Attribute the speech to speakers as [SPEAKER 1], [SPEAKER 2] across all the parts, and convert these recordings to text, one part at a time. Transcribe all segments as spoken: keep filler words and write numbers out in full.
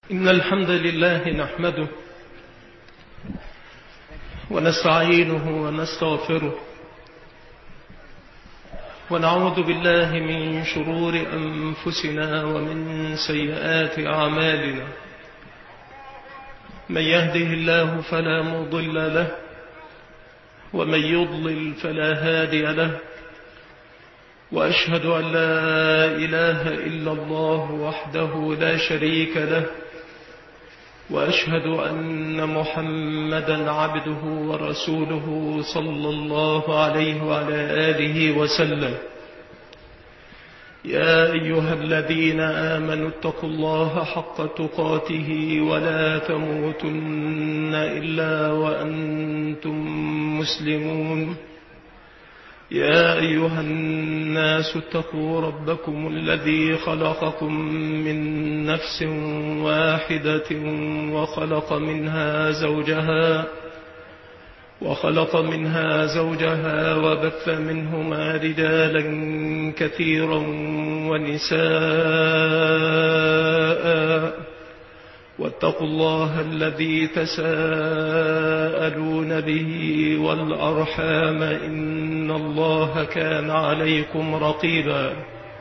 [SPEAKER 1] إن الحمد لله نحمده ونستعينه ونستغفره ونعوذ بالله من شرور أنفسنا ومن سيئات أعمالنا. من يهده الله فلا مضل له ومن يضلل فلا هادي له، وأشهد أن لا إله إلا الله وحده لا شريك له، وأشهد أن محمدا عبده ورسوله صلى الله عليه وعلى آله وسلم. يا أيها الذين آمنوا اتقوا الله حق تقاته ولا تموتن إلا وأنتم مسلمون. يا أيها الناس اتقوا ربكم الذي خلقكم من نفس واحدة وخلق منها زوجها وخلق منها زوجها وبث منهما رجالا كثيرا ونساء، واتقوا الله الذي تساءلون به والأرحام إن الله كان عليكم رقيبا.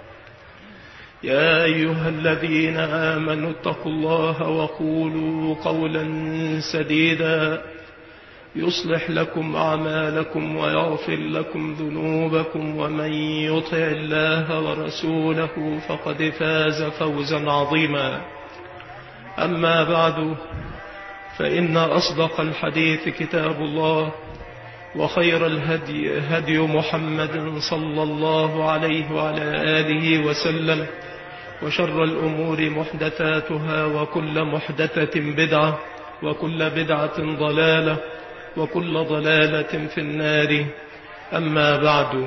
[SPEAKER 1] يا أيها الذين آمنوا اتقوا الله وقولوا قولا سديدا يصلح لكم أعمالكم ويغفر لكم ذنوبكم، ومن يطع الله ورسوله فقد فاز فوزا عظيما. أما بعد، فإن أصدق الحديث كتاب الله، وخير الهدي هدي محمد صلى الله عليه وعلى آله وسلم، وشر الأمور محدثاتها، وكل محدثة بدعة، وكل بدعة ضلالة، وكل ضلالة في النار. أما بعد،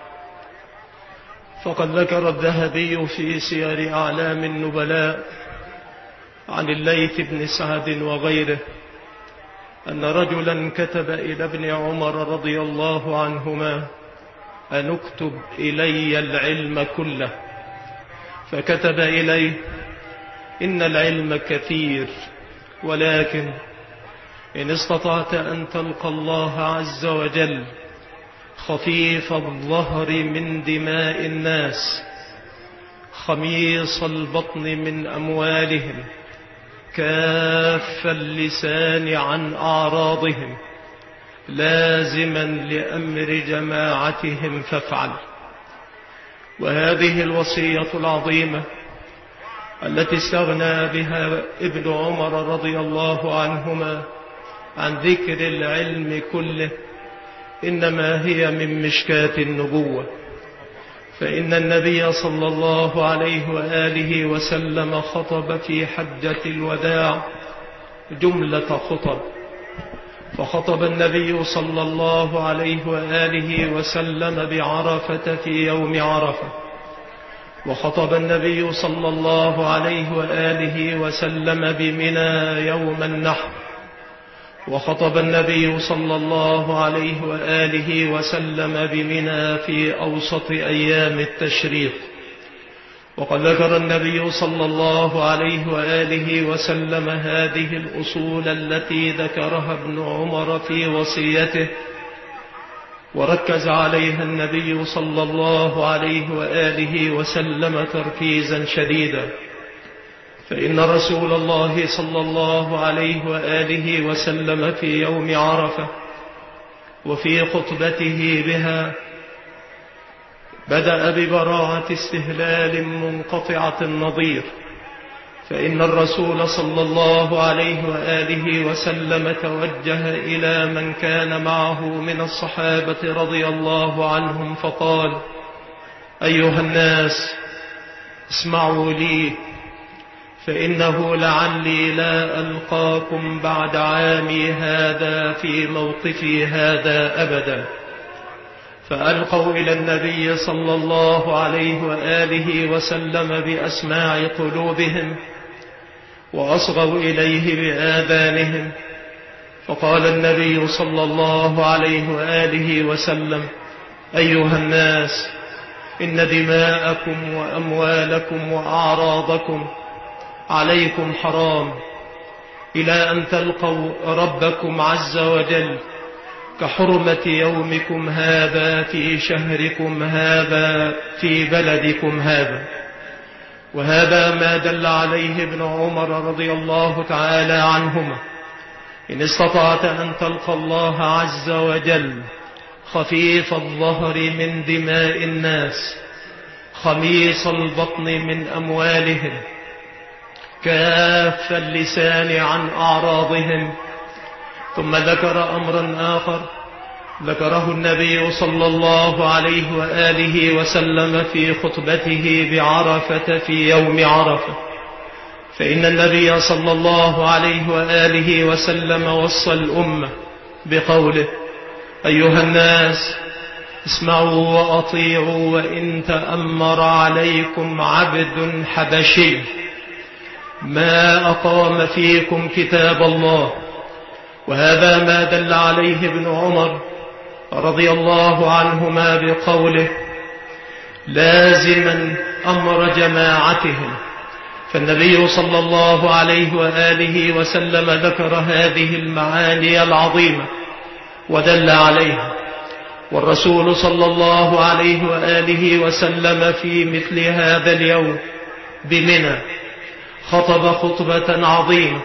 [SPEAKER 1] فقد ذكر الذهبي في سير أعلام النبلاء عن الليث بن سعد وغيره أن رجلا كتب إلى ابن عمر رضي الله عنهما أن اكتب إلي العلم كله، فكتب إليه: إن العلم كثير، ولكن إن استطعت أن تلقى الله عز وجل خفيف الظهر من دماء الناس، خميص البطن من أموالهم، كاف اللسان عن أعراضهم، لازما لأمر جماعتهم فافعل. وهذه الوصية العظيمة التي استغنى بها ابن عمر رضي الله عنهما عن ذكر العلم كله إنما هي من مشكاة النبوة، فإن النبي صلى الله عليه وآله وسلم خطب في حجة الوداع جملة خطب. فخطب النبي صلى الله عليه وآله وسلم بعرفة في يوم عرفة، وخطب النبي صلى الله عليه وآله وسلم بمنى يوم النحر، وخطب النبي صلى الله عليه وآله وسلم بمنى في أوسط أيام التشريق. وقد ذكر النبي صلى الله عليه وآله وسلم هذه الأصول التي ذكرها ابن عمر في وصيته، وركز عليها النبي صلى الله عليه وآله وسلم تركيزا شديدا. فإن رسول الله صلى الله عليه وآله وسلم في يوم عرفة وفي خطبته بها بدأ ببراعة استهلال منقطعة النظير، فإن الرسول صلى الله عليه وآله وسلم توجه إلى من كان معه من الصحابة رضي الله عنهم فقال: أيها الناس، اسمعوا لي، فإنه لعلي لا ألقاكم بعد عامي هذا في موقفي هذا أبدا. فألقوا إلى النبي صلى الله عليه وآله وسلم بأسماع قلوبهم، وأصغوا إليه بآذانهم. فقال النبي صلى الله عليه وآله وسلم: أيها الناس، إن دماءكم وأموالكم وأعراضكم عليكم حرام إلى أن تلقوا ربكم عز وجل كحرمة يومكم هذا في شهركم هذا في بلدكم هذا. وهذا ما دل عليه ابن عمر رضي الله تعالى عنهما: إن استطعت أن تلقى الله عز وجل خفيف الظهر من دماء الناس، خميص البطن من أموالهم، كاف اللسان عن أعراضهم. ثم ذكر أمرا آخر ذكره النبي صلى الله عليه وآله وسلم في خطبته بعرفة في يوم عرفة، فإن النبي صلى الله عليه وآله وسلم وصى الأمة بقوله: أيها الناس اسمعوا وأطيعوا وإن تأمر عليكم عبد حبشي ما أقام فيكم كتاب الله. وهذا ما دل عليه ابن عمر رضي الله عنهما بقوله: لازما أمر جماعتهم. فالنبي صلى الله عليه وآله وسلم ذكر هذه المعاني العظيمة ودل عليها. والرسول صلى الله عليه وآله وسلم في مثل هذا اليوم بمنى خطب خطبة عظيمة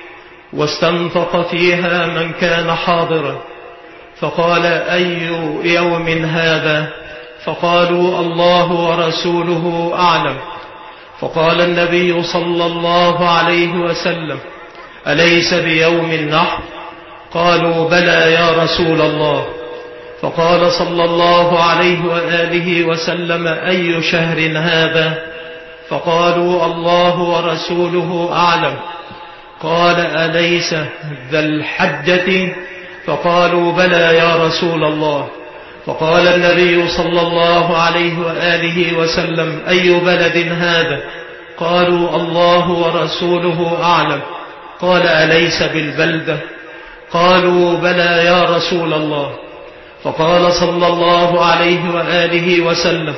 [SPEAKER 1] واستنطق فيها من كان حاضرا، فقال: أي يوم هذا؟ فقالوا: الله ورسوله أعلم. فقال النبي صلى الله عليه وسلم: أليس بيوم النحر؟ قالوا: بلى يا رسول الله. فقال صلى الله عليه وآله وسلم: أي شهر هذا؟ فقالوا: الله ورسوله أعلم. قال: أليس ذا الحجة؟ فقالوا: بلى يا رسول الله. فقال النبي صلى الله عليه وآله وسلم: أي بلد هذا؟ قالوا: الله ورسوله أعلم. قال: أليس بالبلدة؟ قالوا: بلى يا رسول الله. فقال صلى الله عليه وآله وسلم: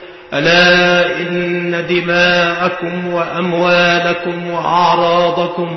[SPEAKER 1] ألا إن دماءكم وأموالكم وأعراضكم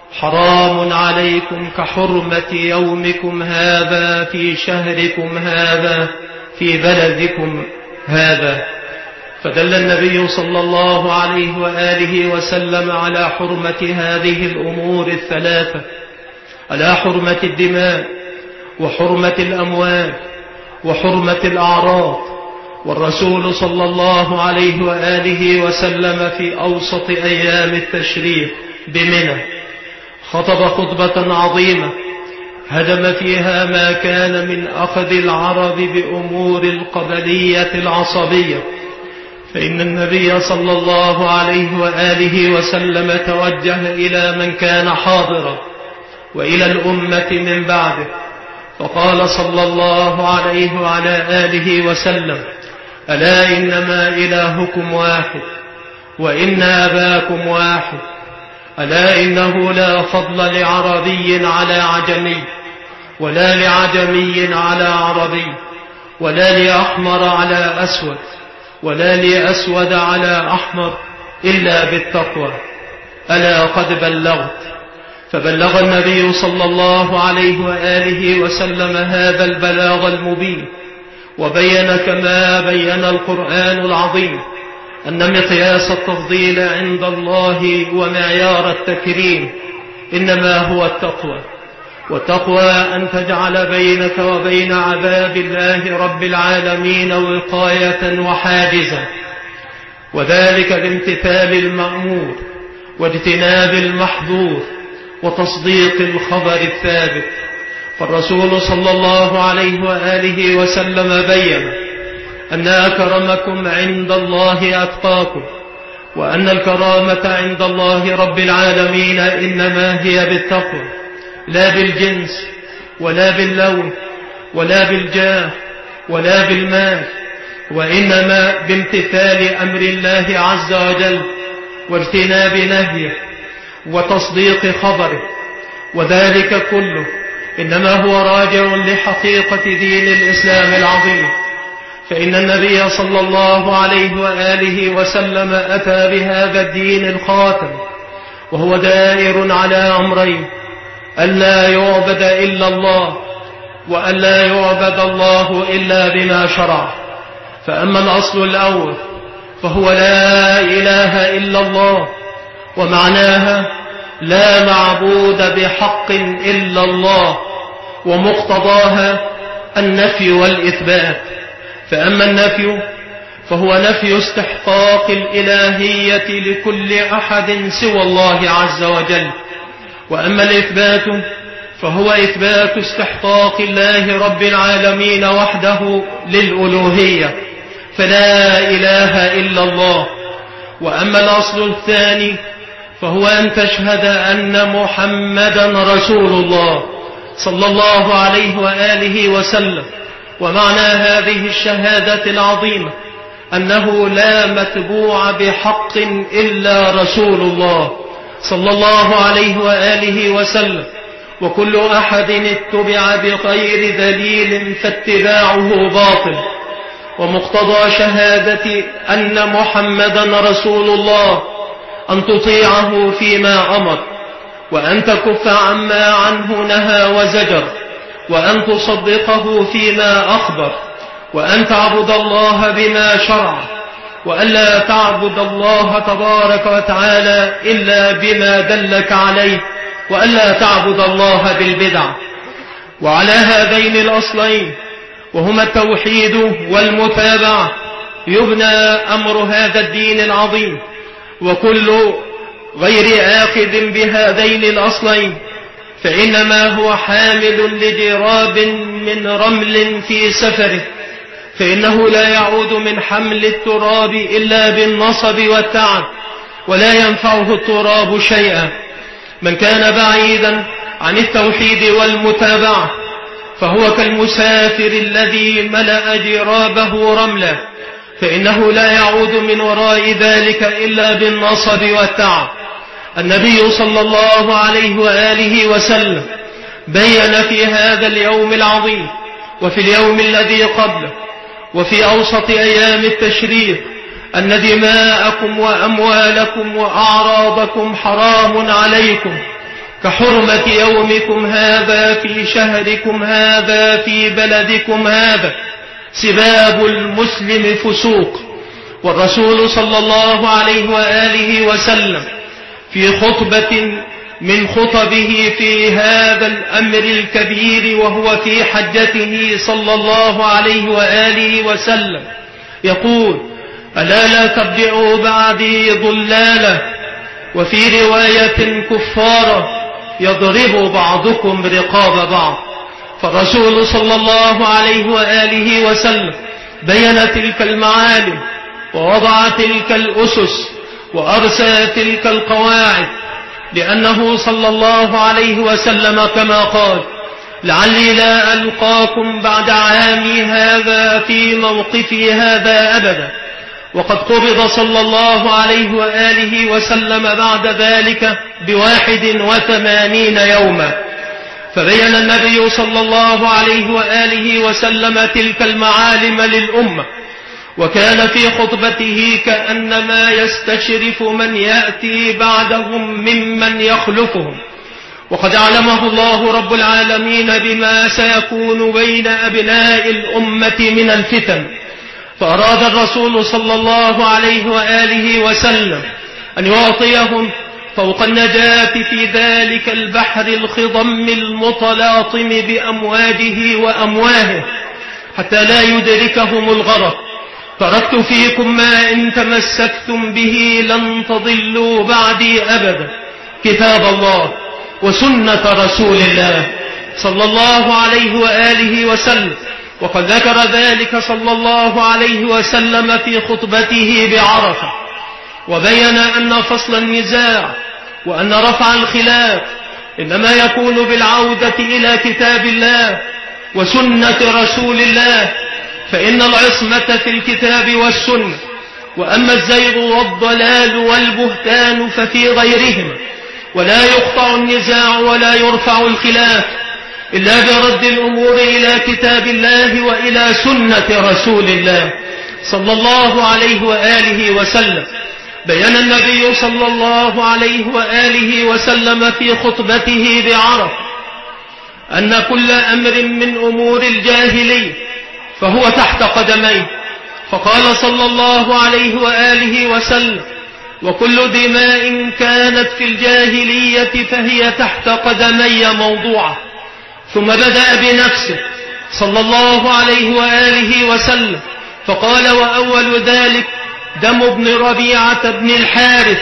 [SPEAKER 1] حرام عليكم كحرمة يومكم هذا في شهركم هذا في بلدكم هذا. فدل النبي صلى الله عليه وآله وسلم على حرمة هذه الأمور الثلاثة، على حرمة الدماء وحرمة الأموال وحرمة الأعراض. والرسول صلى الله عليه وآله وسلم في أوسط أيام التشريق بمنى خطب خطبة عظيمة هدم فيها ما كان من أخذ العرب بأمور القبلية العصبية. فإن النبي صلى الله عليه وآله وسلم توجه إلى من كان حاضرا وإلى الأمة من بعده، فقال صلى الله عليه وعلى آله وسلم: ألا إنما إلهكم واحد وإن أباكم واحد. ألا إنه لا فضل لعربي على عجمي، ولا لعجمي على عربي، ولا لأحمر على أسود، ولا لأسود على أحمر، إلا بالتقوى. ألا قد بلغت؟ فبلغ النبي صلى الله عليه وآله وسلم هذا البلاغ المبين، وبين كما بين القرآن العظيم أن مقياس التفضيل عند الله ومعيار التكريم إنما هو التقوى. والتقوى أن تجعل بينك وبين عذاب الله رب العالمين وقاية وحاجزا، وذلك بامتثال المأمور واجتناب المحظور وتصديق الخبر الثابت. فالرسول صلى الله عليه وآله وسلم بين أن أكرمكم عند الله أتقاكم، وأن الكرامة عند الله رب العالمين إنما هي بالتقوى، لا بالجنس ولا باللون ولا بالجاه ولا بالمال، وإنما بامتثال أمر الله عز وجل واجتناب نهيه وتصديق خبره. وذلك كله إنما هو راجع لحقيقة دين الإسلام العظيم. فإن النبي صلى الله عليه وآله وسلم أتى بهذا الدين الخاتم وهو دائر على أمرين: ألا يعبد إلا الله، وألا يعبد الله إلا بما شرع. فأما الأصل الأول فهو لا إله إلا الله، ومعناها لا معبود بحق إلا الله، ومقتضاها النفي والإثبات. فأما النفي فهو نفي استحقاق الإلهية لكل أحد سوى الله عز وجل، وأما الإثبات فهو إثبات استحقاق الله رب العالمين وحده للألوهية، فلا إله إلا الله. وأما الأصل الثاني فهو أن تشهد أن محمدا رسول الله صلى الله عليه وآله وسلم. ومعنى هذه الشهادة العظيمة أنه لا متبوع بحق إلا رسول الله صلى الله عليه وآله وسلم، وكل أحد اتبع بغير دليل فاتباعه باطل. ومقتضى شهادة أن محمدا رسول الله أن تطيعه فيما أمر، وأن تكف عما عنه نهى وزجر، وأن تصدقه فيما أخبر، وأن تعبد الله بما شرع، وألا تعبد الله تبارك وتعالى إلا بما دلك عليه، وألا تعبد الله بالبدع. وعلى هذين الأصلين وهما التوحيد والمتابعة يبنى أمر هذا الدين العظيم. وكل غير آخذ بهذين الأصلين فإنما هو حامل لجراب من رمل في سفره، فإنه لا يعود من حمل التراب إلا بالنصب والتعب، ولا ينفعه التراب شيئا. من كان بعيدا عن التوحيد والمتابعة فهو كالمسافر الذي ملأ جرابه رملا، فإنه لا يعود من وراء ذلك إلا بالنصب والتعب. النبي صلى الله عليه وآله وسلم بين في هذا اليوم العظيم وفي اليوم الذي قبله وفي أوسط أيام التشريق أن دماءكم وأموالكم وأعراضكم حرام عليكم كحرمة يومكم هذا في شهركم هذا في بلدكم هذا. سباب المسلم فسوق. والرسول صلى الله عليه وآله وسلم في خطبة من خطبه في هذا الأمر الكبير وهو في حجته صلى الله عليه وآله وسلم يقول: ألا لا ترجعوا بعدي ضلالا، وفي رواية كفارة يضرب بعضكم رقاب بعض. فالرسول صلى الله عليه وآله وسلم بين تلك المعالم ووضع تلك الأسس وأرسى تلك القواعد، لأنه صلى الله عليه وسلم كما قال: لعلي لا ألقاكم بعد عامي هذا في موقفي هذا أبدا. وقد قبض صلى الله عليه وآله وسلم بعد ذلك بواحد وثمانين يوما. فبين النبي صلى الله عليه وآله وسلم تلك المعالم للأمة، وكان في خطبته كأنما يستشرف من يأتي بعدهم ممن يخلفهم. وقد علمه الله رب العالمين بما سيكون بين أبناء الأمة من الفتن، فأراد الرسول صلى الله عليه وآله وسلم أن يعطيهم فوق النجاة في ذلك البحر الخضم المتلاطم بأمواجه وأمواهه حتى لا يدركهم الغرق. تركت فيكم ما إن تمسكتم به لن تضلوا بعدي أبدا: كتاب الله وسنة رسول الله صلى الله عليه وآله وسلم. وقد ذكر ذلك صلى الله عليه وسلم في خطبته بعرفة، وبين أن فصل النزاع وأن رفع الخلاف إنما يكون بالعودة إلى كتاب الله وسنة رسول الله، فإن العصمة في الكتاب والسنة، وأما الزيغ والضلال والبهتان ففي غيرهما. ولا يقطع النزاع ولا يرفع الخلاف إلا برد الأمور إلى كتاب الله وإلى سنة رسول الله صلى الله عليه وآله وسلم. بيّن النبي صلى الله عليه وآله وسلم في خطبته بعرفة أن كل أمر من أمور الجاهلية فهو تحت قدميه، فقال صلى الله عليه وآله وسلم: وكل دماء كانت في الجاهلية فهي تحت قدمي موضوعة. ثم بدأ بنفسه صلى الله عليه وآله وسلم فقال: وأول ذلك دم ابن ربيعة بن الحارث،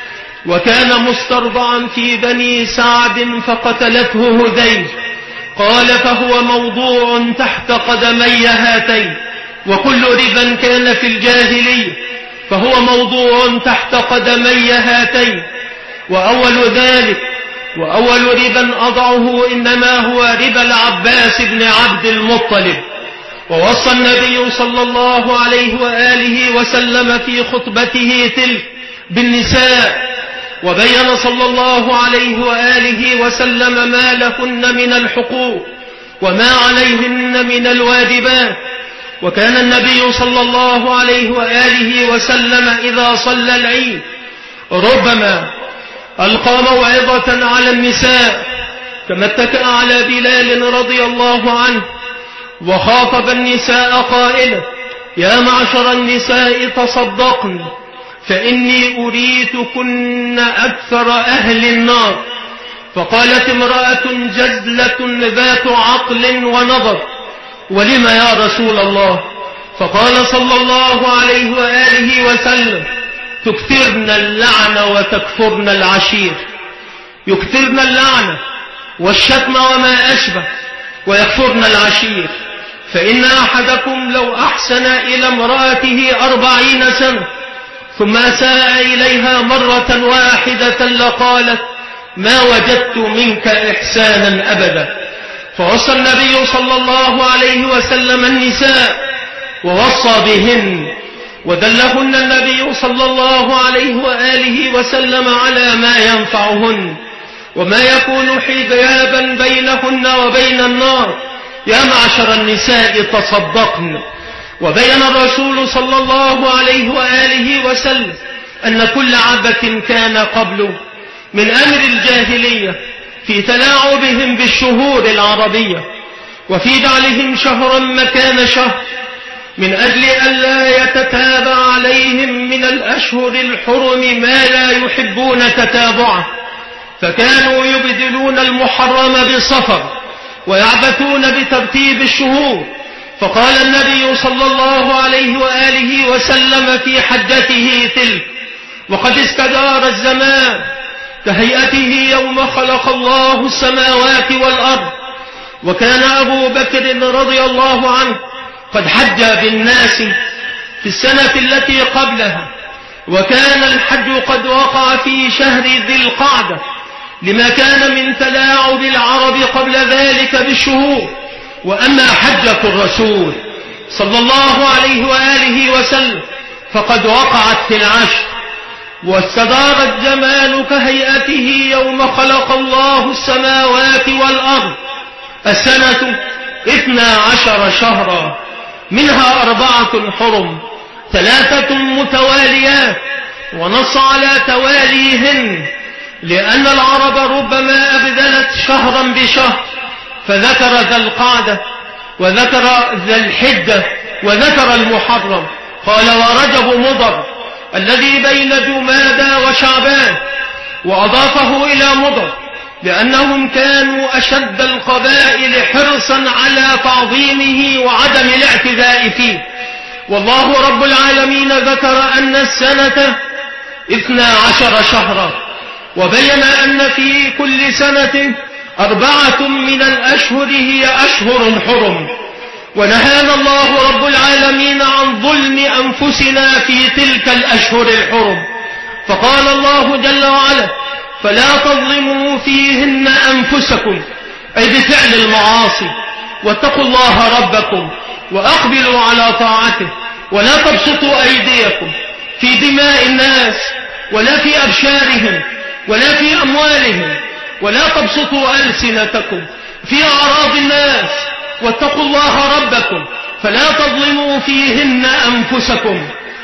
[SPEAKER 1] وكان مسترضعا في بني سعد فقتلته هذيل. قال: فهو موضوع تحت قدمي هاتين. وكل ربا كان في الجاهلية فهو موضوع تحت قدمي هاتين. وأول ذلك وأول ربا أضعه إنما هو ربا العباس بن عبد المطلب. ووصى النبي صلى الله عليه وآله وسلم في خطبته تلك بالنساء، وبين صلى الله عليه وآله وسلم ما لهن من الحقوق وما عليهن من الواجبات. وكان النبي صلى الله عليه وآله وسلم إذا صلى العيد ربما ألقى موعظة على النساء، كما اتكأ على بلال رضي الله عنه وخاطب النساء قائلا: يا معشر النساء تصدقن فإني أريتكن أكثر أهل النار. فقالت امرأة جزلة ذات عقل ونظر: ولم يا رسول الله؟ فقال صلى الله عليه وآله وسلم: تكثرن اللعن وتكفرن العشير. يكثرن اللعنة والشتم وما أشبه، ويكفرن العشير. فإن أحدكم لو أحسن إلى امرأته أربعين سنة ثم ساء إليها مرة واحدة لقالت: ما وجدت منك إحسانا أبدا. فوصى النبي صلى الله عليه وسلم النساء ووصى بهن، ودلهن النبي صلى الله عليه وآله وسلم على ما ينفعهن وما يكون حجابا بينهن وبين النار. يا معشر النساء تصدقن. وبين الرسول صلى الله عليه وآله وسلم أن كل عبث كان قبله من أمر الجاهلية في تلاعبهم بالشهور العربية وفي جعلهم شهرا مكان شهر من أجل أن لا يتتابع عليهم من الأشهر الحرم ما لا يحبون تتابعه، فكانوا يبدلون المحرم بصفر ويعبثون بترتيب الشهور. فقال النبي صلى الله عليه وآله وسلم في حجته تلك: وقد استدار الزمان كهيئته يوم خلق الله السماوات والأرض. وكان أبو بكر رضي الله عنه قد حج بالناس في السنة التي قبلها، وكان الحج قد وقع في شهر ذي القعدة لما كان من تلاعب العرب قبل ذلك بالشهور. وأما حجة الرسول صلى الله عليه وآله وسلم فقد وقعت في العشر، واستدار الزمان كهيئته يوم خلق الله السماوات والأرض. السنة اثنا عشر شهرا، منها أربعة حرم، ثلاثة متواليات، ونص على تواليهن لأن العرب ربما أبدلت شهرا بشهر، فذكر ذا القعدة وذكر ذا الحجة وذكر المحرم. قال: ورجب مضر الذي بين جمادى وشعبان، وأضافه إلى مضر لأنهم كانوا أشد القبائل حرصا على تعظيمه وعدم الاعتداء فيه. والله رب العالمين ذكر أن السنة اثنا عشر شهرا، وبين أن في كل سنة أربعة من الأشهر هي أشهر حرم. ونهانا الله رب العالمين عن ظلم أنفسنا في تلك الأشهر الحرم، فقال الله جل وعلا: فلا تظلموا فيهن أنفسكم، أي بفعل المعاصي، واتقوا الله ربكم وأقبلوا على طاعته، ولا تبسطوا أيديكم في دماء الناس ولا في أبشارهم ولا في أموالهم، ولا تبسطوا ألسنتكم في أعراض الناس، واتقوا الله ربكم فلا تظلموا فيهن أنفسكم.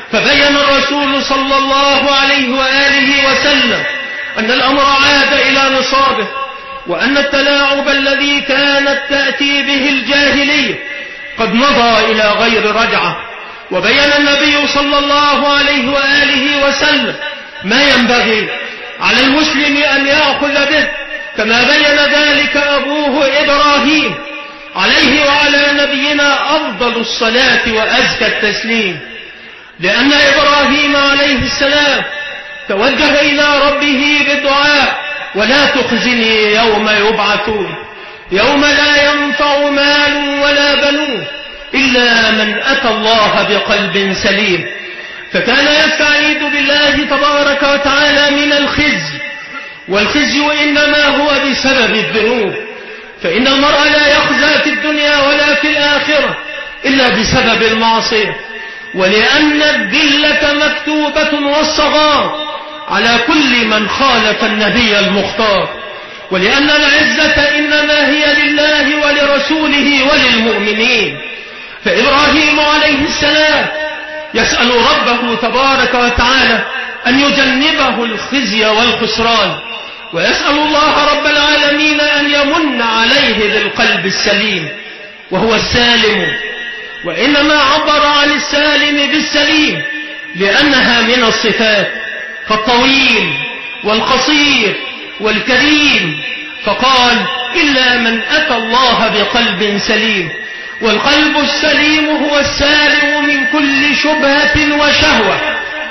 [SPEAKER 1] فبين الرسول صلى الله عليه وآله وسلم أن الأمر عاد إلى نصابه، وأن التلاعب الذي كانت تأتي به الجاهلية قد مضى إلى غير رجعة. وبين النبي صلى الله عليه وآله وسلم ما ينبغي على المسلم أن يأخذ به، كما بين ذلك أبوه إبراهيم عليه وعلى نبينا أفضل الصلاة وأزكى التسليم. لأن إبراهيم عليه السلام توجه إلى ربه بالدعاء: ولا تخزني يوم يبعثون، يوم لا ينفع مال ولا بنون إلا من أتى الله بقلب سليم. فكان يستعيذ بالله تبارك وتعالى من الخزي، والخزي إنما هو بسبب الذنوب، فإن المرء لا يخزى في الدنيا ولا في الآخرة إلا بسبب المعصية، ولأن الذلة مكتوبة والصغار على كل من خالف النبي المختار، ولأن العزة إنما هي لله ولرسوله وللمؤمنين. فإبراهيم عليه السلام يسأل ربه تبارك وتعالى أن يجنبه الخزي والخسران، ويسأل الله رب العالمين أن يمن عليه بالقلب السليم وهو السالم. وإنما عبر عن السالم بالسليم لأنها من الصفات، فالطويل والقصير والكريم، فقال: إلا من أتى الله بقلب سليم. والقلب السليم هو السالم من كل شبهة وشهوة.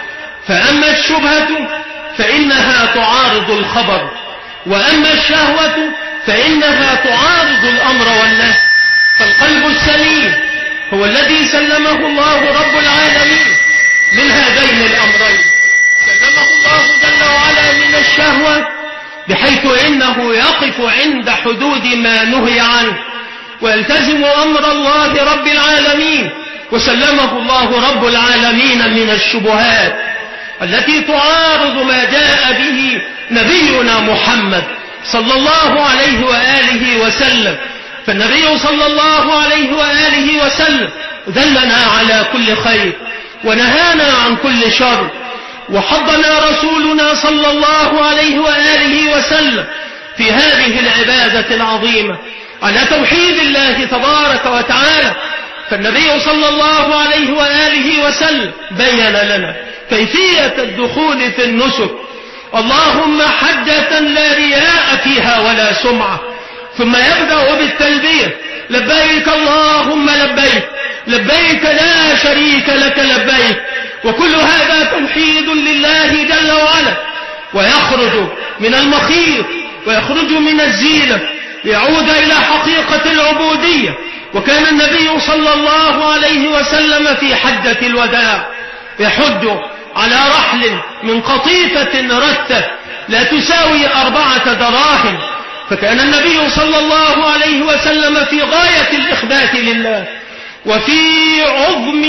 [SPEAKER 1] فأما الشبهة فإنها تعارض الخبر، وأما الشهوة فإنها تعارض الأمر والنهي. فالقلب السليم هو الذي سلمه الله رب العالمين من هذين الأمرين. سلمه الله جل وعلا من الشهوة بحيث إنه يقف عند حدود ما نهي عنه ويلتزم أمر الله رب العالمين، وسلمه الله رب العالمين من الشبهات التي تعارض ما جاء به نبينا محمد صلى الله عليه وآله وسلم. فالنبي صلى الله عليه وآله وسلم دلنا على كل خير ونهانا عن كل شر، وحضنا رسولنا صلى الله عليه وآله وسلم في هذه العبادة العظيمة على توحيد الله تبارك وتعالى. فالنبي صلى الله عليه وآله وسلم بين لنا كيفية الدخول في النسك: اللهم حجة لا رياء فيها ولا سمعة. ثم يبدأ بالتلبية: لبيك اللهم لبيك، لبيك لا شريك لك لبيك. وكل هذا توحيد لله جل وعلا، ويخرج من المخيط ويخرج من الزينة ليعود إلى حقيقة العبودية. وكان النبي صلى الله عليه وسلم في حجة الوداع يحج على رحل من قطيفة رتة لا تساوي أربعة دراهم، فكان النبي صلى الله عليه وسلم في غاية الإخبات لله وفي عظم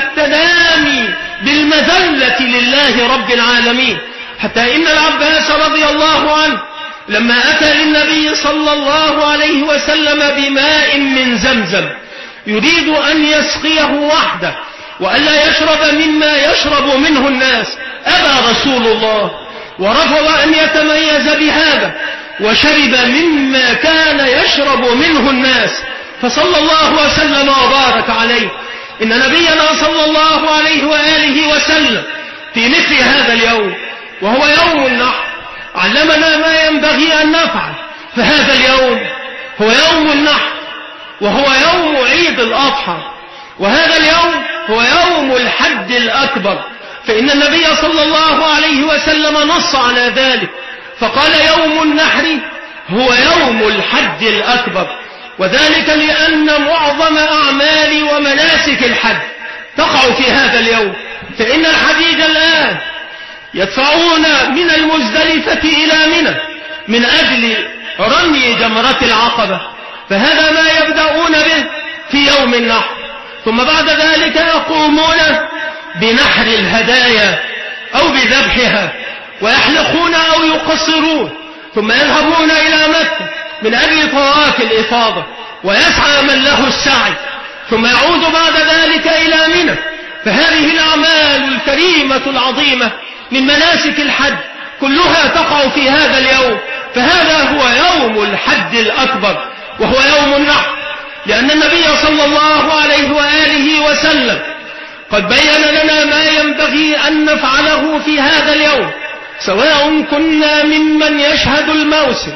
[SPEAKER 1] التنامي بالمذلة لله رب العالمين، حتى إن العباس رضي الله عنه لما أتى للنبي صلى الله عليه وسلم بماء من زمزم يريد أن يسقيه وحده وألا يشرب مما يشرب منه الناس، أبى رسول الله ورفض أن يتميز بهذا وشرب مما كان يشرب منه الناس، فصلى الله وسلم وبارك عليه. إن نبينا صلى الله عليه وآله وسلم في مثل هذا اليوم وهو يوم النحر علمنا ما ينبغي أن نفعل. فهذا اليوم هو يوم النحر وهو يوم عيد الأضحى، وهذا اليوم هو يوم الحج الأكبر، فإن النبي صلى الله عليه وسلم نص على ذلك فقال: يوم النحر هو يوم الحج الأكبر. وذلك لأن معظم أعمال ومناسك الحج تقع في هذا اليوم، فإن الحجيج الآن يدفعون من المزدلفة إلى منى من أجل رمي جمرة العقبة، فهذا ما يبدأون به في يوم النحر. ثم بعد ذلك يقومون بنحر الهدايا أو بذبحها، ويحلقون أو يقصرون، ثم يذهبون إلى مكة من أجل طواف الإفاضة، ويسعى من له السعي، ثم يعود بعد ذلك إلى منى فهذه الأعمال الكريمة العظيمة من مناسك الحج كلها تقع في هذا اليوم، فهذا هو يوم الحج الأكبر وهو يوم النحر، لأن النبي صلى الله عليه وآله وسلم قد بين لنا ما ينبغي أن نفعله في هذا اليوم، سواء كنا ممن يشهد الموسم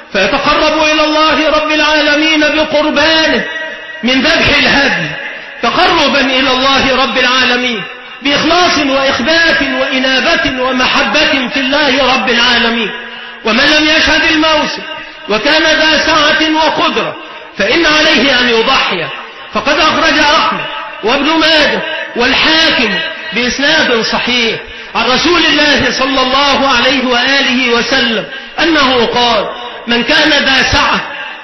[SPEAKER 1] فيتقرب إلى الله رب العالمين بقربانه من ذبح الهدي تقربا إلى الله رب العالمين بإخلاص وإخبات وإنابة ومحبة في الله رب العالمين. ومن لم يشهد الموسم وكان ذا سعة وقدرة فإن عليه أن يضحي، فقد أخرج أحمد وابن ماجه والحاكم بإسناد صحيح عن رسول الله صلى الله عليه وآله وسلم أنه قال: من كان ذا سعة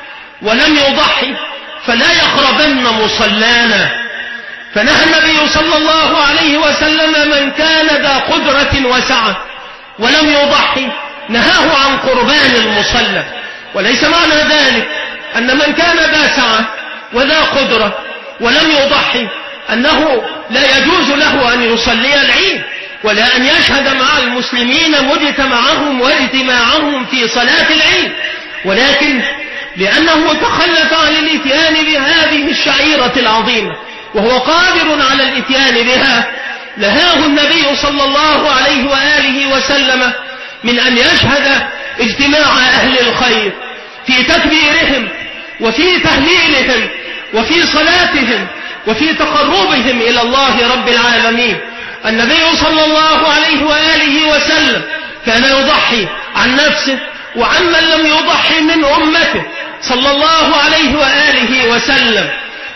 [SPEAKER 1] ولم يضحي فلا يقربن مصلانا. فنهى النبي صلى الله عليه وسلم من كان ذا قدرة وسعة ولم يضحي نهاه عن قربان المصلى. وليس معنى ذلك أن من كان ذا سعة وذا قدرة ولم يضحي أنه لا يجوز له أن يصلي العيد ولا أن يشهد مع المسلمين مجتمعهم واجتماعهم في صلاة العيد، ولكن لأنه تخلف عن الإتيان بهذه الشعيرة العظيمة وهو قادر على الإتيان بها، نهاه النبي صلى الله عليه وآله وسلم من أن يشهد اجتماع أهل الخير في تكبيرهم وفي تهليلهم وفي صلاتهم وفي تقربهم إلى الله رب العالمين. النبي صلى الله عليه وآله وسلم كان يضحي عن نفسه وعن من لم يضحي من أمته صلى الله عليه وآله وسلم.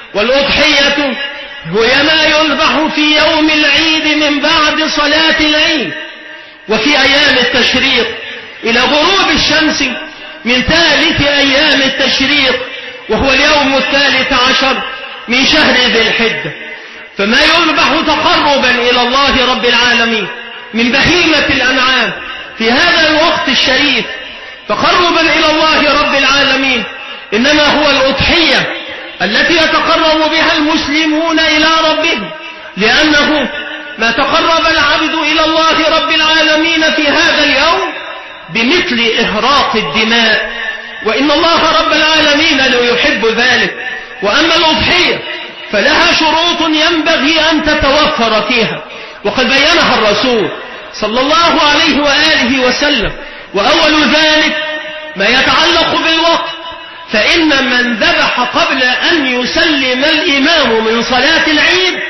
[SPEAKER 1] والأضحية هي ما يذبح في يوم العيد من بعد صلاة العيد وفي أيام التشريق إلى غروب الشمس من ثالث أيام التشريق وهو اليوم الثالث عشر من شهر ذي الحجة. فما يذبح تقربا إلى الله رب العالمين من بهيمة الأنعام في هذا الوقت الشريف تقربا إلى الله رب العالمين إنما هو الأضحية التي يتقرب بها المسلمون إلى ربهم، لأنه ما تقرب العبد إلى الله رب العالمين في هذا اليوم بمثل إهراق الدماء، وإن الله رب العالمين لا يحب ذلك. وأما الأضحية فلها شروط ينبغي أن تتوفر فيها وقد بينها الرسول صلى الله عليه وآله وسلم، وأول ذلك ما يتعلق بالوقت، فإن من ذبح قبل أن يسلم الإمام من صلاة العيد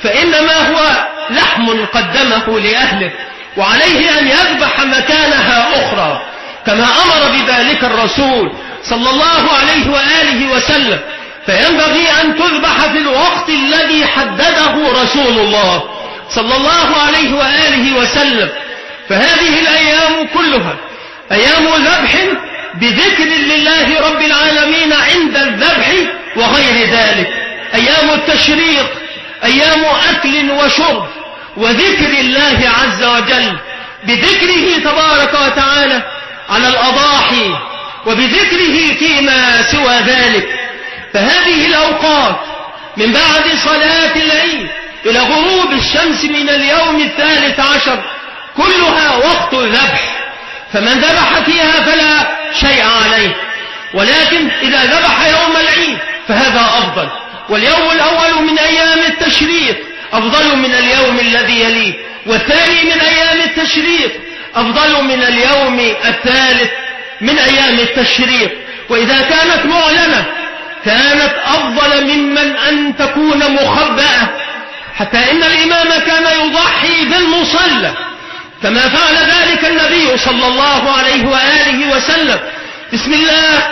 [SPEAKER 1] فإنما هو لحم قدمه لأهله وعليه أن يذبح مكانها أخرى كما أمر بذلك الرسول صلى الله عليه وآله وسلم، فينبغي أن تذبح في الوقت الذي حدده رسول الله صلى الله عليه وآله وسلم. فهذه الأيام كلها أيام ذبح بذكر لله رب العالمين عند الذبح وغير ذلك. أيام التشريق أيام أكل وشرب وذكر الله عز وجل بذكره تبارك وتعالى على الأضاحي وبذكره فيما سوى ذلك. فهذه الأوقات من بعد صلاة العيد إلى غروب الشمس من اليوم الثالث عشر كلها وقت ذبح، فمن ذبح فيها فلا شيء عليه، ولكن إذا ذبح يوم العيد فهذا أفضل، واليوم الأول من أيام التشريق أفضل من اليوم الذي يليه، والثاني من أيام التشريق أفضل من اليوم الثالث من أيام التشريق. وإذا كانت معلنة كانت أفضل ممن أن تكون مخبأة، حتى إن الإمام كان يضحي بالمصلى كما فعل ذلك النبي صلى الله عليه وآله وسلم. بسم الله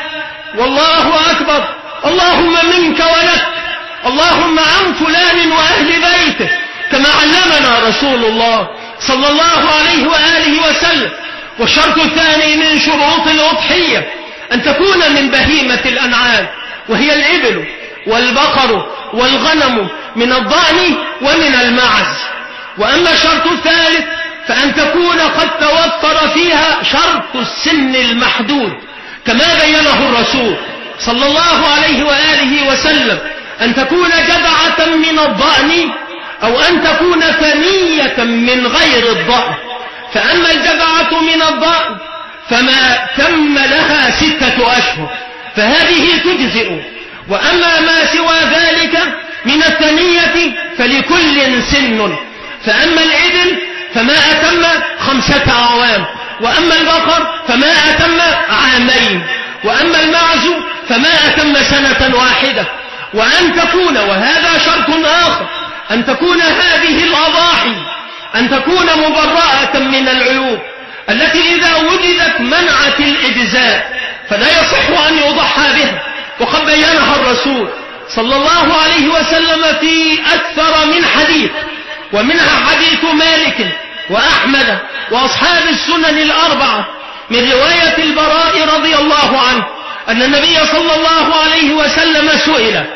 [SPEAKER 1] والله أكبر، اللهم منك ولك، اللهم عن فلان وأهل بيته، كما علمنا رسول الله صلى الله عليه وآله وسلم. والشرط الثاني من شروط الأضحية أن تكون من بهيمة الأنعام وهي الإبل والبقر والغنم من الضأن ومن المعز. وأما الشرط الثالث فأن تكون قد توفر فيها شرط السن المحدود كما بينه الرسول صلى الله عليه وآله وسلم، أن تكون جذعة من الضأن أو أن تكون ثنية من غير الضأن. فأما الجذعة من الضأن فما تم لها ستة أشهر فهذه تجزئ، وأما ما سوى ذلك من الثنية فلكل سن. فأما الإبل فما أتم خمسة أعوام، وأما البقر فما أتم عامين، وأما المعز فما أتم سنة واحدة. وأن تكون، وهذا شرط آخر، أن تكون هذه الأضاحي أن تكون مبرأة من العيوب التي إذا وجدت منعت الإجزاء، فلا يصح أن يضحى بها. وقد بينها الرسول صلى الله عليه وسلم في أكثر من حديث، ومنها حديث مالك وأحمد وأصحاب السنن الأربعة من رواية البراء رضي الله عنه أن النبي صلى الله عليه وسلم سئل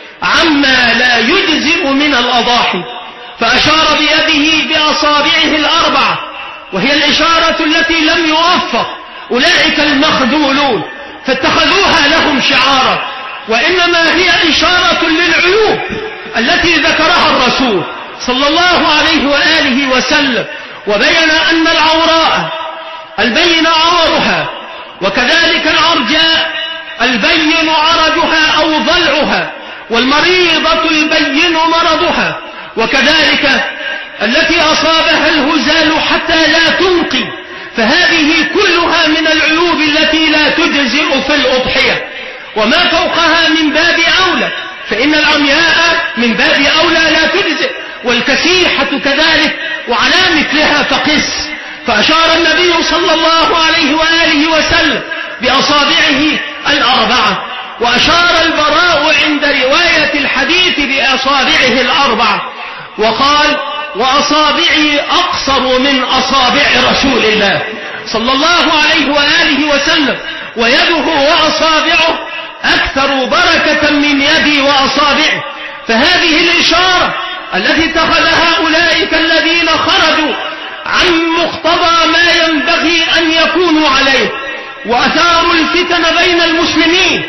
[SPEAKER 1] عما لا يجزئ من الأضاحي فأشار بيده بأصابعه الأربعة، وهي الإشارة التي لم يوفق أولئك المخذولون فاتخذوها لهم شعارا، وإنما هي إشارة للعيوب التي ذكرها الرسول صلى الله عليه وآله وسلم، وبين أن العوراء البين عورها، وكذلك العرجاء البين عرجها أو ضلعها، والمريضة البين مرضها، وكذلك التي أصابها الهزال حتى لا تنقي، فهذه كلها من العيوب التي لا تجزئ في الأضحية. وما فوقها من باب أولى، فإن العمياء من باب أولى لا تجزئ، والكسيحة كذلك، وعلى مثلها فقس. فأشار النبي صلى الله عليه وآله وسلم بأصابعه الأربعة، وأشار البراء عند رواية الحديث بأصابعه الأربعة، وقال وأصابعي أقصر من أصابع رسول الله صلى الله عليه وآله وسلم، ويده وأصابعه أكثر بركة من يدي وأصابعه. فهذه الإشارة التي اتخذها أولئك الذين خرجوا عن مقتضى ما ينبغي أن يكونوا عليه، وأثاروا الفتن بين المسلمين،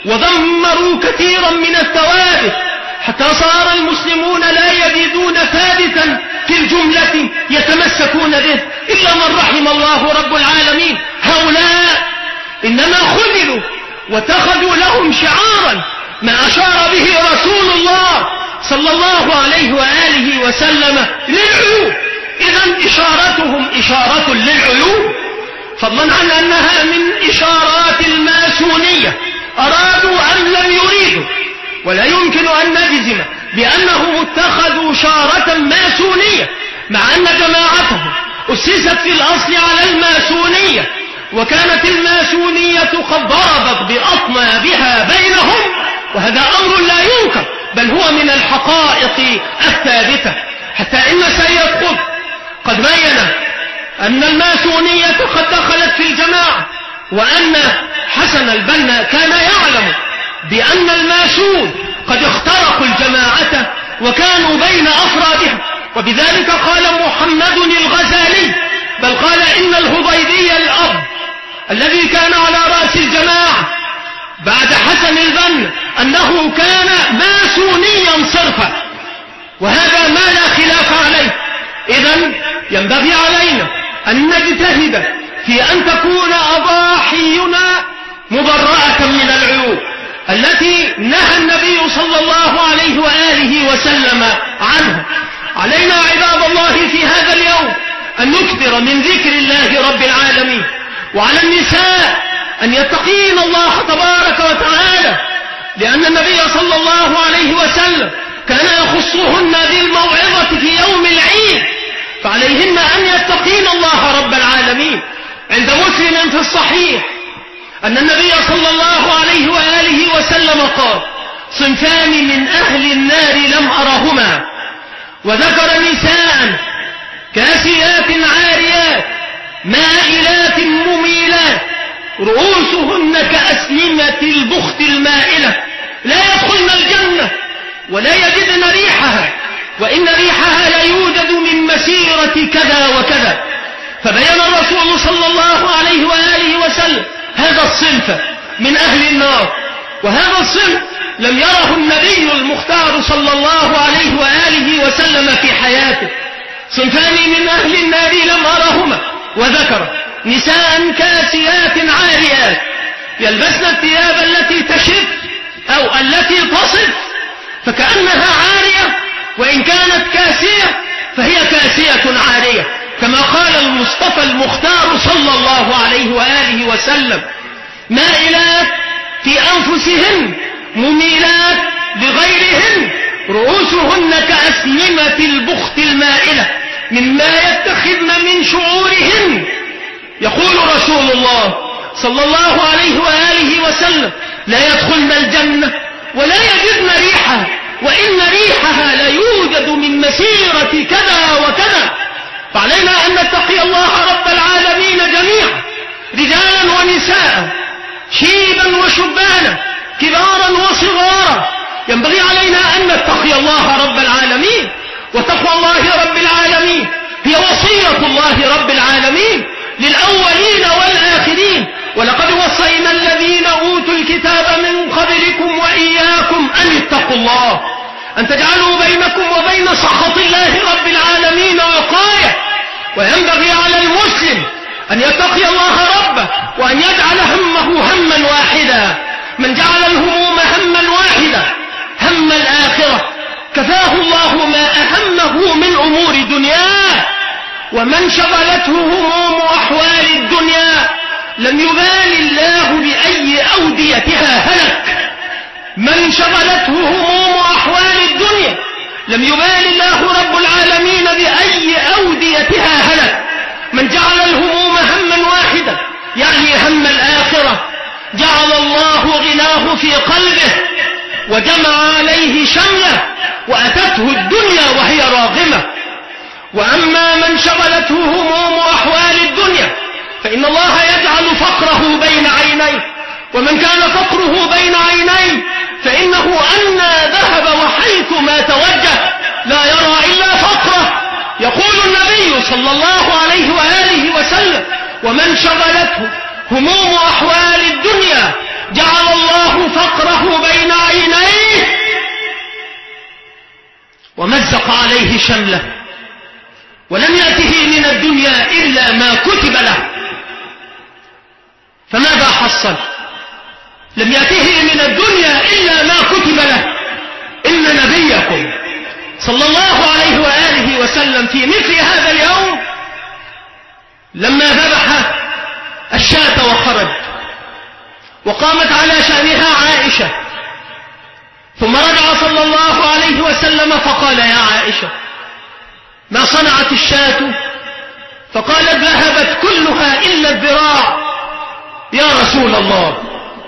[SPEAKER 1] ودمروا كثيرا من الثوابت، حتى صار المسلمون لا يجدون ثابتا في الجملة يتمسكون به إلا من رحم الله رب العالمين. هؤلاء إنما خذلوا واتخذوا لهم شعارا ما أشار به رسول الله صلى الله عليه وآله وسلم للعيوب. إذن إشارتهم إشارة للعيوب، فضلا عن أنها من إشارات الماسونية، أرادوا أم لم يريدوا. ولا يمكن أن نجزم بأنهم اتخذوا شارة ماسونية، مع أن جماعتهم أسست في الأصل على الماسونية، وكانت الماسونية قد ضربت بأطنابها بينهم، وهذا أمر لا ينكر، بل هو من الحقائق الثابتة. حتى إن سيد قطب قد بين أن الماسونية قد دخلت في الجماعة، وأن حسن البنا كان يعلم بأن الماسون قد اخترقوا الجماعة وكانوا بين أفرادها، وبذلك قال محمد الغزالي، بل قال إن الهضيبي الأب الذي كان على رأس الجماعة بعد حسن البنا أنه كان ماسونيا صرفا، وهذا ما لا خلاف عليه. إذن ينبغي علينا أن نجتهد في أن تكون أضاحينا مبرأة من العيوب التي نهى النبي صلى الله عليه وآله وسلم عنها. علينا عباد الله في هذا اليوم أن نكثر من ذكر الله رب العالمين، وعلى النساء أن يتقين الله تبارك وتعالى، لأن النبي صلى الله عليه وسلم كان يخصهن بالموعظة في يوم العيد، فعليهن أن يتقين الله رب العالمين. عند مسلم في الصحيح أن النبي صلى الله عليه وآله وسلم قال صنفان من أهل النار لم أرهما، وذكر نساء كاسيات عاريات مائلات مميلات رؤوسهن كأسنمة البخت المائلة، لا يدخلن الجنة ولا يجدن ريحها، وإن ريحها لا يوجد من مسيرة كذا وكذا. فبين الرسول صلى الله عليه وآله وسلم هذا الصنف من أهل النار، وهذا الصنف لم يره النبي المختار صلى الله عليه وآله وسلم صنفان من أهل النار لم أرهما، وذكر نساء كاسيات عاريات يلبسن الثياب التي تشف أو التي تصف، فكأنها عارية وإن كانت كاسية فهي كاسية عارية، كما قال المصطفى المختار صلى الله عليه وآله وسلم: مائلات في أنفسهن مميلات لغيرهن رؤوسهن كأسنمة البخت المائلة مما يتخذن من شعورهن. يقول رسول الله صلى الله عليه وآله وسلم: لا يدخلن الجنة ولا يجدن ريحها، وإن ريحها ليوجد من مسيرة كذا وكذا. فعلينا أن نتقي الله رب العالمين جميعا، رجالا ونساء، شيبا وشبانا، كبارا وصغارا. ينبغي علينا أن نتقي الله رب العالمين، وتقوى الله رب العالمين هي وصية الله رب العالمين للأولين والآخرين. ولقد وصينا الذين أوتوا الكتاب من قبلكم وإياكم أن اتقوا الله، أن تجعلوا بينكم وبين سخط الله رب العالمين وقاية. وينبغي على المسلم أن يتقي الله ربه وأن يجعل همه هما واحدا. من جعل الهموم هما واحدا هم الآخرة كفاه الله ما أهمه من أمور دنياه. ومن شغلته هموم أحوال الدنيا لم يبال الله بأي أوديتها هلك. من شغلته هموم أحوال الدنيا لم يبال الله رب العالمين بأي أوديتها هلك. من جعل الهموم هما واحدا يعني هم الآخرة جعل الله غناه في قلبه وجمع عليه شمله وأتته الدنيا وهي راغمة. وأما من شغلته هموم أحوال الدنيا فإن الله يجعل فقره بين عينيه، ومن كان فقره بين عينيه فإنه أنى ذهب وحيث ما توجه لا يرى إلا فقره. يقول النبي صلى الله عليه وآله وسلم: ومن شغلته هموم أحوال الدنيا جعل الله فقره بين عينيه ومزق عليه شمله، ولم يأته من الدنيا إلا ما كتب له. فماذا حصل؟ لم يأته من الدنيا إلا ما كتب له. إن نبيكم صلى الله عليه وآله وسلم في مثل هذا اليوم لما ذبح الشاة وخرج وقامت على شأنها عائشة، ثم رجع صلى الله عليه وسلم فقال: يا عائشة ما صنعت الشاة؟ فقالت: ذهبت كلها إلا الذراع يا رسول الله.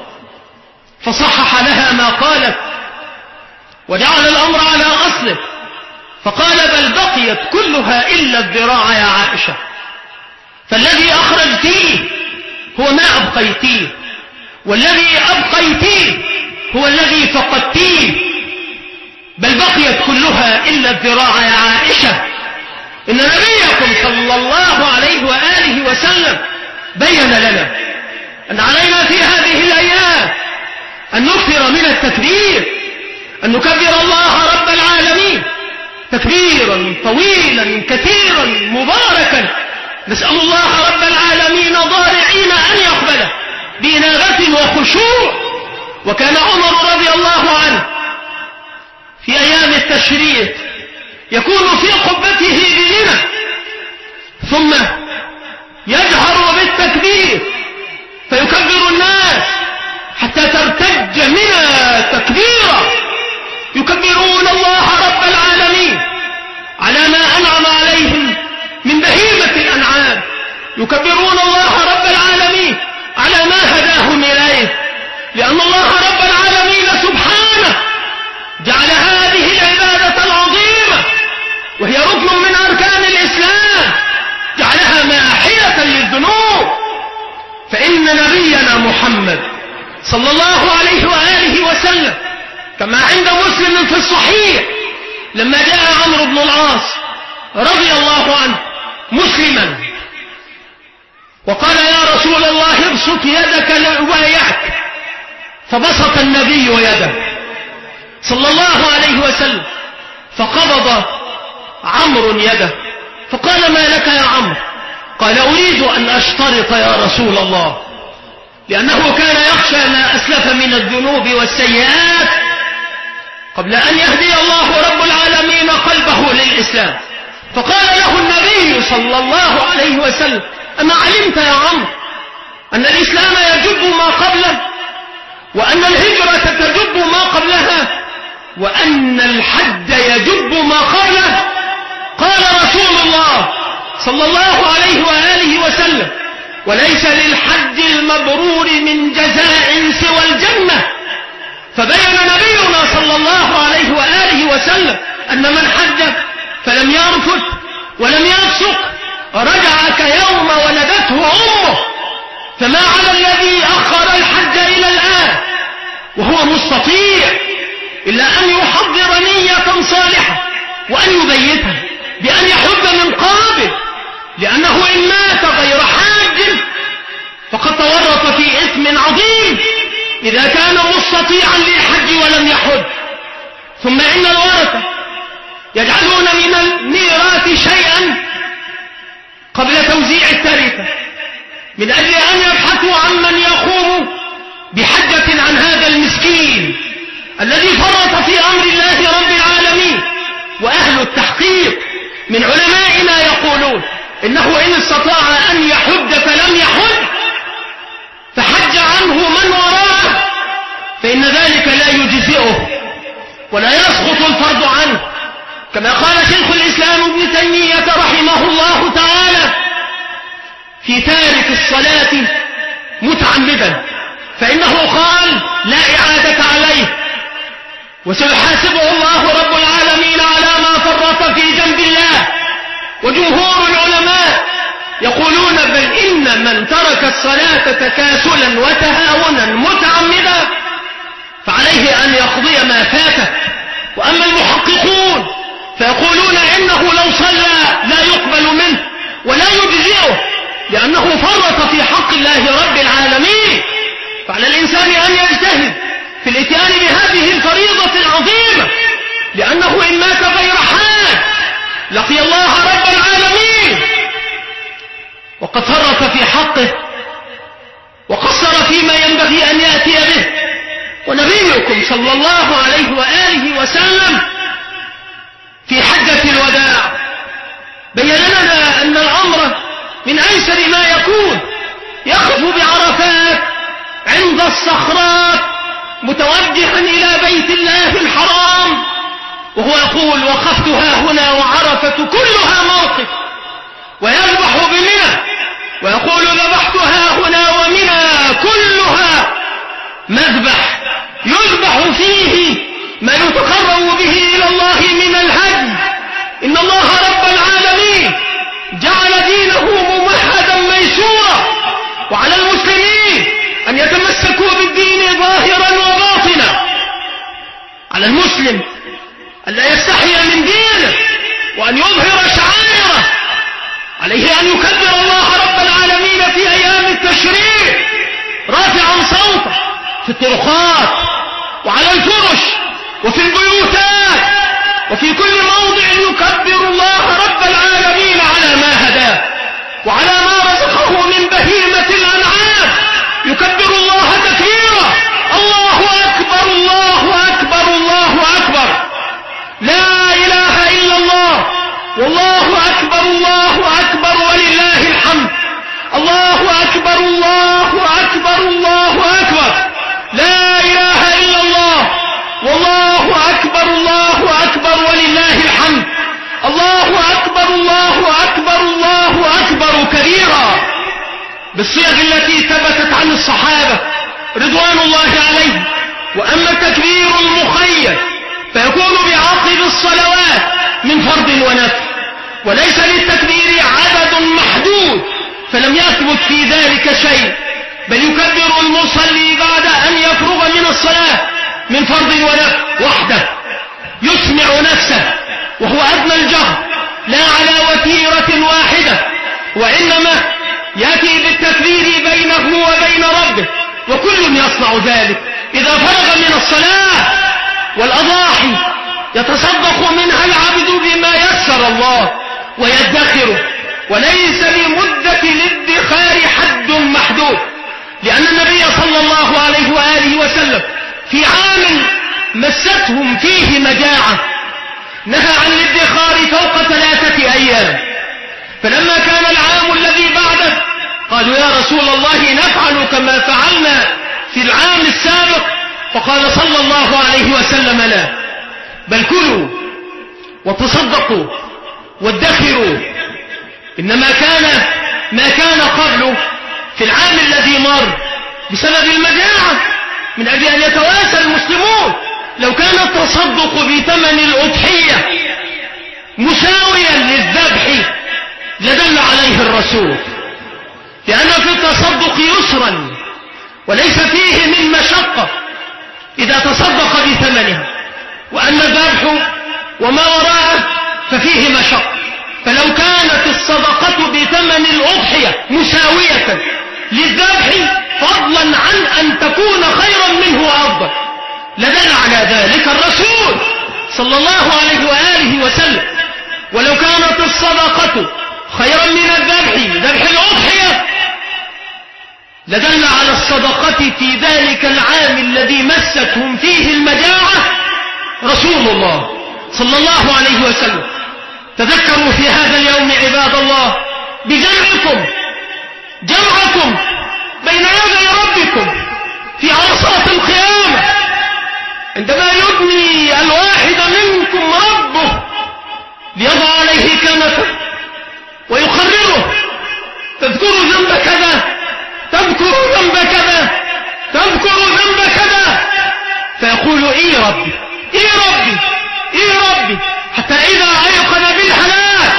[SPEAKER 1] فصحح لها ما قالت وجعل الأمر على أصله، فقال: بل بقيت كلها إلا الذراع يا عائشة، فالذي أخرجتيه هو ما أبقيتيه، والذي أبقيتيه هو الذي فقدتيه، بل بقيت كلها إلا الذراع يا عائشة. إن نبيكم صلى الله عليه وآله وسلم بين لنا أن علينا في هذه الأيام أن نكثر من التكبير، أن نكبر الله رب العالمين تكبيرا طويلا كثيرا مباركا، نسأل الله رب العالمين ضارعين أن يقبله بإنابة وخشوع. وكان عمر رضي الله عنه في أيام التشريق يكون في قبته بمنى ثم يجهر بالتكبير فيكبر الناس حتى ترتج منى تكبيرا، يكبرون الله رب العالمين على ما أنعم عليهم من بهيمة الأنعام، يكبرون الله رب العالمين على ما هداهم إليه، لأن الله رب العالمين سبحانه جعل هذه العبادة العظيمة وهي ركن من أركان الإسلام جعلها ماحية للذنوب. فإن نبينا محمد صلى الله عليه وآله وسلم كما عند مسلم في الصحيح لما جاء عمرو بن العاص رضي الله عنه مسلما وقال: يا رسول الله ابسط يدك لأبايعك، فبسط النبي يده صلى الله عليه وسلم، فقبض عمرو يده فقال: ما لك يا عمرو؟ قال: أريد أن أشترط يا رسول الله، لأنه كان يخشى ما أسلف من الذنوب والسيئات قبل أن يهدي الله رب العالمين قلبه للإسلام. فقال له النبي صلى الله عليه وسلم: أما علمت يا عمرو أن الإسلام يجب ما قبله، وأن الهجرة تجب ما قبلها، وأن الحج يجب ما قبله؟ قال رسول الله صلى الله عليه وآله وسلم: وليس للحج المبرور من جزاء سوى الجنة. فبين نبينا صلى الله عليه وآله وسلم أن من حج فلم يرفث ولم يفسق رجع كيوم ولدته أمه. فما على الذي أخر الحج إلى الآن وهو مستطيع إلا أن يحضر نية صالحة، وأن يبيتها بأن يحج من قابل، لأنه إن مات غير حاج فقد تورط في إثم عظيم إذا كان مستطيعا للحج ولم يحج. ثم إن الورثة يجعلون من الميراث شيئا قبل توزيع التركة من أجل أن يبحثوا عن من يقوم بحجة عن هذا المسكين الذي فرط في أمر الله رب العالمين. وأهل التحقيق من علمائنا يقولون إنه إن استطاع أن يحج فلم يحج فحج عنه من وراءه، فإن ذلك لا يجزئه ولا يسقط الفرض عنه، كما قال شيخ الإسلام ابن تيمية رحمه الله تعالى في تارك الصلاة متعمدا، فإنه قال: لا إعادة عليه، وسيحاسبه الله رب العالمين على ما فرط في جنب الله. وجمهور العلماء يقولون: بل إن من ترك الصلاة تكاسلا وتهاونا متعمدا فعليه أن يقضي ما فاته. وأما المحققون فيقولون إنه لو صلى لا يقبل منه ولا يجزئه، لأنه فرط في حق الله رب العالمين. فعلى الإنسان أن يجتهد في الاتيان بهذه الفريضة العظيمة، لأنه إن مات غير حاج لقي الله رب العالمين وقد فرط في حقه وقصر فيما ينبغي أن يأتي به. ونبيكم صلى الله عليه وآله وسلم في حجة الوداع بين لنا أن الأمر من أيسر ما يكون، يقف بعرفات عند الصخرات متوجها إلى بيت الله الحرام، وهو يقول: وقفت ها هنا وعرفة كلها موقف. ويذبح بمنى ويقول: ذبحت ها هنا ومنى كلها مذبح يذبح فيه ما يتقرب به إلى الله من الهدي. إن الله رب العالمين جعل دينه ممهدا ميسورا، وعلى المسلمين أن يتمسكوا بالدين ظاهرا وباطنا. على المسلم أن لا يستحي من دينه وأن يظهر شعائره. عليه أن يكبر الله رب العالمين في أيام التشريق رافعا صوته في الطرقات وعلى الفرش وفي البيوتات وفي كل موضع يكبر الله رب العالمين على ما هداه وعلى ما رزقه من بهيمة الأنعام. يكبر الله تكبيرا: الله أكبر الله أكبر الله أكبر، لا إله إلا الله، والله أكبر الله أكبر ولله الحمد، الله أكبر الله أكبر الله أكبر، لا إله إلا الله، والله أكبر الله أكبر ولله الحمد، الله أكبر الله أكبر الله أكبر كبيرا، بالصيغ التي ثبتت عن الصحابة رضوان الله عليهم. وأما التكبير المخير فيكون بعقب الصلوات من فرض ونفل، وليس للتكبير عدد محدود، فلم يثبت في ذلك شيء، بل يكبر المصلي بعد أن يفرغ من الصلاة من فرض ونفل وحده، يسمع نفسه وهو أدنى الجهر، لا على وتيرة واحدة، وإنما يأتي بالتكبير بينه وبين ربه، وكل يصنع ذلك إذا فرغ من الصلاة. والأضاحي يتصدق منها العبد بما يسر الله، ويدخر، وليس لمدة الادخار حد محدود، لأن النبي صلى الله عليه وآله وسلم في عام مستهم فيه مجاعة نهى عن الادخار فوق ثلاثة أيام، فلما كان العام الذي بعده قالوا يا رسول الله نفعل كما فعلنا في العام السابق، فقال صلى الله عليه وسلم لا، بل كلوا وتصدقوا وادخروا، إنما كان ما كان قبله في العام الذي مر بسبب المجاعة من أجل أن يتواسى المسلمون. لو كان التصدق بثمن الأضحية مساويا للذبح لدل عليه الرسول، لأن في التصدق يسرا وليس فيه من مشقة إذا تصدق بثمنها، وأما الذبح وما وراءه ففيه مشقة. فلو كانت الصدقة بثمن الأضحية مساوية للذبح فضلا عن أن تكون خيرا منه وأفضل لدل على ذلك الرسول صلى الله عليه وآله وسلم. ولو كانت الصدقة خيرا من الذبح ذبح الأضحية لدل على الصدقة في ذلك العام الذي مستهم فيه المجاعة رسول الله صلى الله عليه وسلم. تذكروا في هذا اليوم عباد الله بجمعكم جمعكم بين يدي ربكم في عرصات القيامة، عندما يدني الواحد منكم ربه ليضع عليه كنفه ويقرره تذكروا ذنب كذا تذكروا ذنب كذا تذكروا ذنب كذا، فيقول اي ربي اي ربي اي ربي، حتى إذا أيقن بالهلاك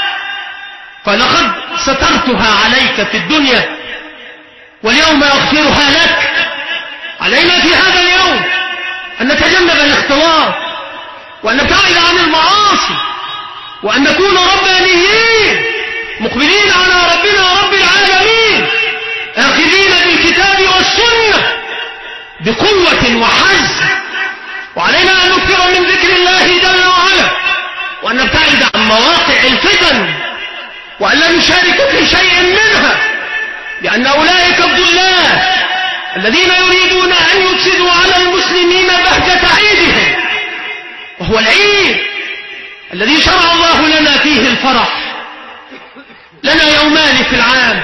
[SPEAKER 1] قال لقد سترتها عليك في الدنيا واليوم أغفرها لك. علينا في هذا اليوم أن نتجنب الاختلاط وأن نبتعد عن المعاصي وأن نكون ربانيين مقبلين على ربنا رب العالمين، آخذين بالكتاب والسنة بقوة وحزم. وعلينا أن نكثر من ذكر الله جل وعلا وأن نبتعد عن مواقع الفتن وأن لا نشارك في شيء منها، لأن أولئك الضلال الذين يريدون أن يفسدوا على المسلمين بهجة عيدهم، وهو العيد الذي شرع الله لنا فيه الفرح. لنا يومان في العام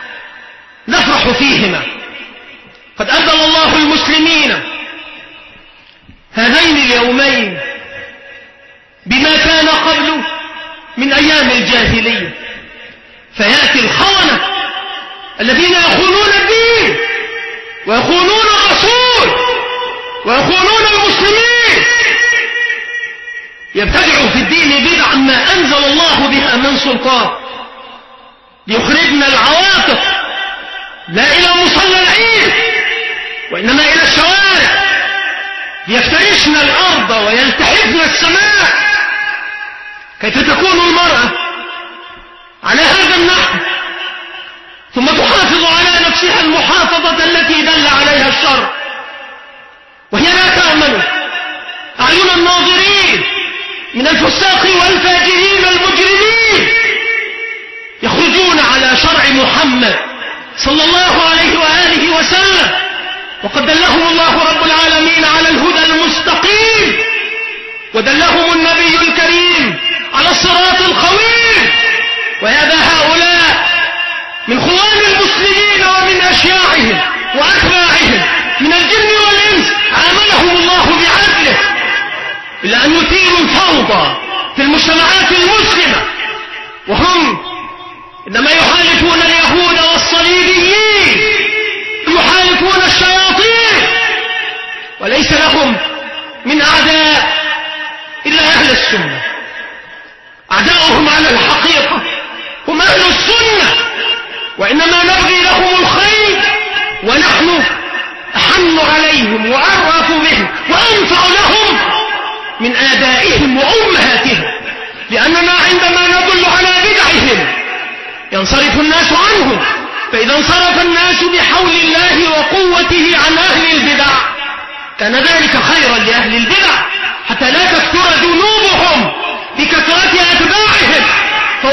[SPEAKER 1] نفرح فيهما، قد أبدل الله المسلمين هذين اليومين بما كان قبله من أيام الجاهلية، فيأتي الخونة الذين يخونون الدين ويخونون الرسول ويخونون المسلمين، يبتدعوا في الدين بدعا ما أنزل الله بها من سلطان ليخرجنا العواطف لا إلى مصلى العيد وإنما إلى الشوارع، ليفترشن الأرض ويلتحفن السماء. كيف تكون المرأة على هذا النحو ثم تحافظ على نفسها المحافظة التي دل عليها الشرع وهي لا تأمن أعين الناظرين من الفساق والفاجرين المجرمين، يخرجون على شرع محمد صلى الله عليه وآله وسلم، وقد دلهم الله رب العالمين على الهدى المستقيم، ودلهم النبي الكريم على الصراط القويم. وهذا هؤلاء من خوان المسلمين ومن أشياعهم وأتباعهم من الجن والإنس عاملهم الله بعدله، إلا أن يثيروا الفوضى في المجتمعات المسلمة، وهم إنما يحالفون اليهود والصليبيين، يحالفون الشياطين، وليس لهم من أعداء إلا أهل السنة. أعداؤهم على الحقيقة هم أهل السنة، وإنما نبغي لهم الخير ونحن أحن عليهم وأعرف بهم وأنفع لهم من آبائهم وأمهاتهم، لأننا عندما ندل على بدعهم ينصرف الناس عنهم، فإذا انصرف الناس بحول الله وقوته عن أهل البدع كان ذلك خيرا لأهل البدع حتى لا تكثر ذنوبهم بكثرة أتباعهم،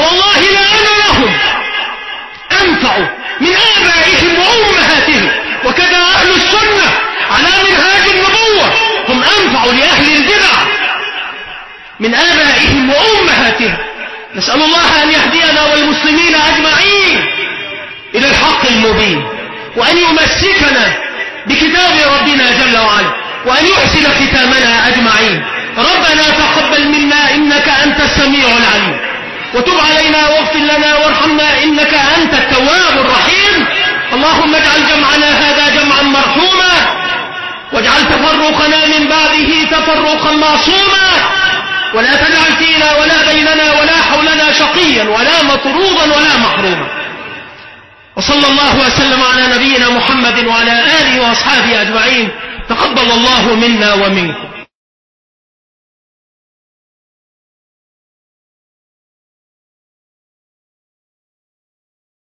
[SPEAKER 1] من آبائهم وأمهاتهم. نسأل الله أن يهدينا والمسلمين أجمعين إلى الحق المبين، وأن يمسكنا بكتاب ربنا جل وعلا، وأن يحسن ختامنا أجمعين. ربنا تقبل منا إنك أنت السميع العليم، وتب علينا واغفر لنا وارحمنا إنك أنت التواب الرحيم. اللهم اجعل جمعنا هذا جمعا مرحوما، واجعل تفرقنا من بعده تفرقا معصوما، ولا تجعل فينا ولا بيننا ولا حولنا شقيا ولا مطرودا ولا محروما. وصلى الله وسلم على نبينا محمد وعلى آله وأصحابه أجمعين. تقبل الله منا ومنكم.